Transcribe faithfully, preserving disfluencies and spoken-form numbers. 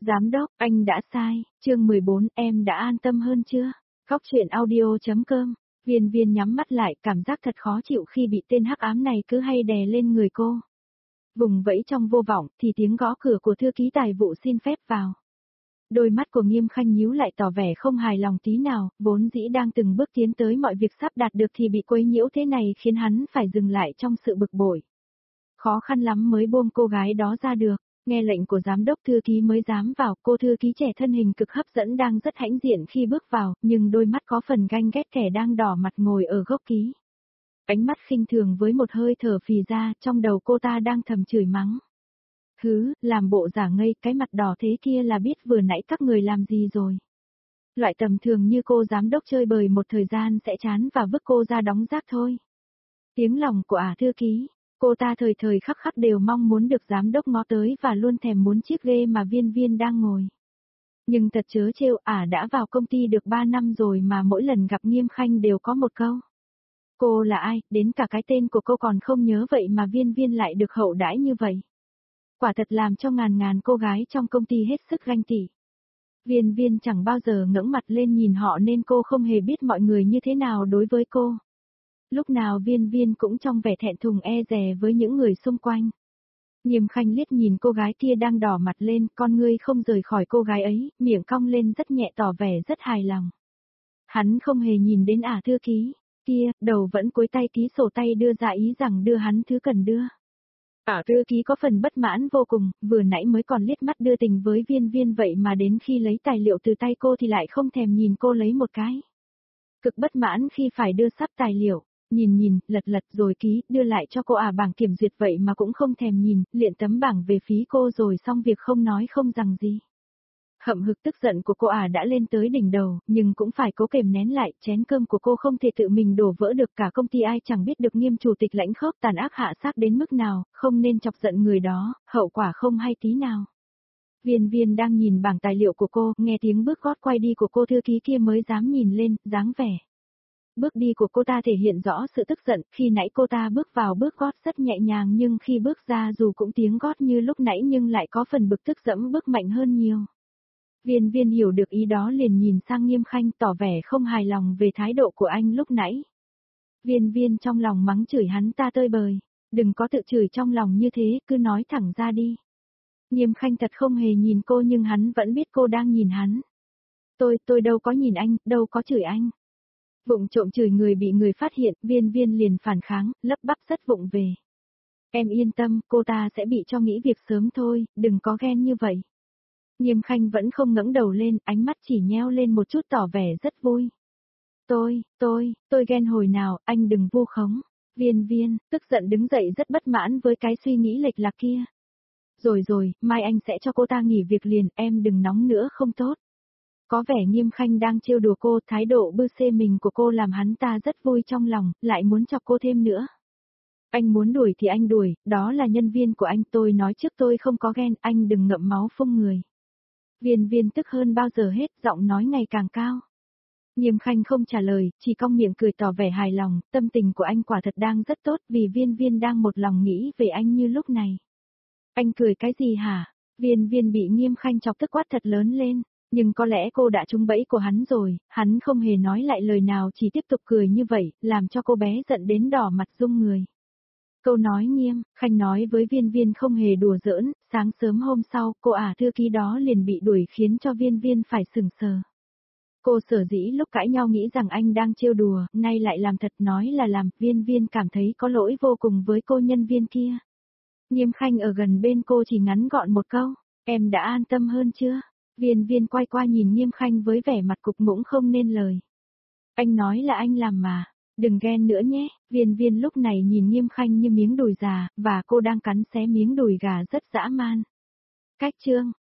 Giám đốc, anh đã sai, chương mười bốn, em đã an tâm hơn chưa? Góc truyện audio.com, Viên Viên nhắm mắt lại, cảm giác thật khó chịu khi bị tên hắc ám này cứ hay đè lên người cô. Vùng vẫy trong vô vọng, thì tiếng gõ cửa của thư ký tài vụ xin phép vào. Đôi mắt của Nghiêm Khanh nhíu lại tỏ vẻ không hài lòng tí nào, vốn dĩ đang từng bước tiến tới mọi việc sắp đạt được thì bị quấy nhiễu thế này khiến hắn phải dừng lại trong sự bực bội. Khó khăn lắm mới buông cô gái đó ra được. Nghe lệnh của giám đốc thư ký mới dám vào, cô thư ký trẻ thân hình cực hấp dẫn đang rất hãnh diện khi bước vào, nhưng đôi mắt có phần ganh ghét kẻ đang đỏ mặt ngồi ở góc ký. Ánh mắt khinh thường với một hơi thở phì ra, trong đầu cô ta đang thầm chửi mắng. Hứ, làm bộ giả ngây, cái mặt đỏ thế kia là biết vừa nãy các người làm gì rồi. Loại tầm thường như cô giám đốc chơi bời một thời gian sẽ chán và vứt cô ra đóng rác thôi. Tiếng lòng của ả thư ký. Cô ta thời thời khắc khắc đều mong muốn được giám đốc ngó tới và luôn thèm muốn chiếc ghê mà Viên Viên đang ngồi. Nhưng thật chớ trêu, ả đã vào công ty được ba năm rồi mà mỗi lần gặp Nghiêm Khanh đều có một câu. Cô là ai, đến cả cái tên của cô còn không nhớ vậy mà Viên Viên lại được hậu đãi như vậy. Quả thật làm cho ngàn ngàn cô gái trong công ty hết sức ganh tị. Viên Viên chẳng bao giờ ngẩng mặt lên nhìn họ nên cô không hề biết mọi người như thế nào đối với cô. Lúc nào Viên Viên cũng trong vẻ thẹn thùng e dè với những người xung quanh. Nghiêm Khanh liếc nhìn cô gái kia đang đỏ mặt lên, con ngươi không rời khỏi cô gái ấy, miệng cong lên rất nhẹ tỏ vẻ rất hài lòng. Hắn không hề nhìn đến ả thư ký, kia, đầu vẫn cúi tay ký sổ tay đưa ra ý rằng đưa hắn thứ cần đưa. Ả thư ký có phần bất mãn vô cùng, vừa nãy mới còn liếc mắt đưa tình với Viên Viên vậy mà đến khi lấy tài liệu từ tay cô thì lại không thèm nhìn cô lấy một cái. Cực bất mãn khi phải đưa sắp tài liệu. Nhìn nhìn, lật lật rồi ký, đưa lại cho cô à bảng kiểm duyệt vậy mà cũng không thèm nhìn, liện tấm bảng về phí cô rồi xong việc không nói không rằng gì. Hậm hực tức giận của cô à đã lên tới đỉnh đầu, nhưng cũng phải cố kềm nén lại, chén cơm của cô không thể tự mình đổ vỡ được, cả công ty ai chẳng biết được Nghiêm chủ tịch lãnh khốc tàn ác hạ sát đến mức nào, không nên chọc giận người đó, hậu quả không hay tí nào. Viên Viên đang nhìn bảng tài liệu của cô, nghe tiếng bước gót quay đi của cô thư ký kia mới dám nhìn lên, dáng vẻ. Bước đi của cô ta thể hiện rõ sự tức giận, khi nãy cô ta bước vào bước gót rất nhẹ nhàng nhưng khi bước ra dù cũng tiếng gót như lúc nãy nhưng lại có phần bực tức dẫm bước mạnh hơn nhiều. Viên Viên hiểu được ý đó liền nhìn sang Nghiêm Khanh tỏ vẻ không hài lòng về thái độ của anh lúc nãy. Viên Viên trong lòng mắng chửi hắn ta tơi bời, đừng có tự chửi trong lòng như thế, cứ nói thẳng ra đi. Nghiêm Khanh thật không hề nhìn cô nhưng hắn vẫn biết cô đang nhìn hắn. Tôi, tôi đâu có nhìn anh, đâu có chửi anh. Vụng trộm chửi người bị người phát hiện, Viên Viên liền phản kháng, lấp bắp rất vụng về. Em yên tâm, cô ta sẽ bị cho nghỉ việc sớm thôi, đừng có ghen như vậy. Nghiêm Khanh vẫn không ngẩng đầu lên, ánh mắt chỉ nheo lên một chút tỏ vẻ rất vui. Tôi, tôi, tôi ghen hồi nào, anh đừng vu khống. Viên Viên, tức giận đứng dậy rất bất mãn với cái suy nghĩ lệch lạc kia. Rồi rồi, mai anh sẽ cho cô ta nghỉ việc liền, em đừng nóng nữa không tốt. Có vẻ Nghiêm Khanh đang trêu đùa cô, thái độ bư xê mình của cô làm hắn ta rất vui trong lòng, lại muốn chọc cô thêm nữa. Anh muốn đuổi thì anh đuổi, đó là nhân viên của anh, tôi nói trước tôi không có ghen, anh đừng ngậm máu phun người. Viên Viên tức hơn bao giờ hết, giọng nói ngày càng cao. Nghiêm Khanh không trả lời, chỉ cong miệng cười tỏ vẻ hài lòng, tâm tình của anh quả thật đang rất tốt vì Viên Viên đang một lòng nghĩ về anh như lúc này. Anh cười cái gì hả? Viên Viên bị Nghiêm Khanh chọc tức quát thật lớn lên. Nhưng có lẽ cô đã trúng bẫy của hắn rồi, hắn không hề nói lại lời nào chỉ tiếp tục cười như vậy, làm cho cô bé giận đến đỏ mặt rung người. Câu nói Nghiêm Khanh nói với Viên Viên không hề đùa giỡn, sáng sớm hôm sau, cô ả thư ký đó liền bị đuổi khiến cho Viên Viên phải sừng sờ. Cô sở dĩ lúc cãi nhau nghĩ rằng anh đang trêu đùa, nay lại làm thật nói là làm, Viên Viên cảm thấy có lỗi vô cùng với cô nhân viên kia. Nghiêm Khanh ở gần bên cô chỉ ngắn gọn một câu, em đã an tâm hơn chưa? Viên Viên quay qua nhìn Nghiêm Khanh với vẻ mặt cục ngũng không nên lời. Anh nói là anh làm mà, đừng ghen nữa nhé. Viên Viên lúc này nhìn Nghiêm Khanh như miếng đùi già, và cô đang cắn xé miếng đùi gà rất dã man. Cách chương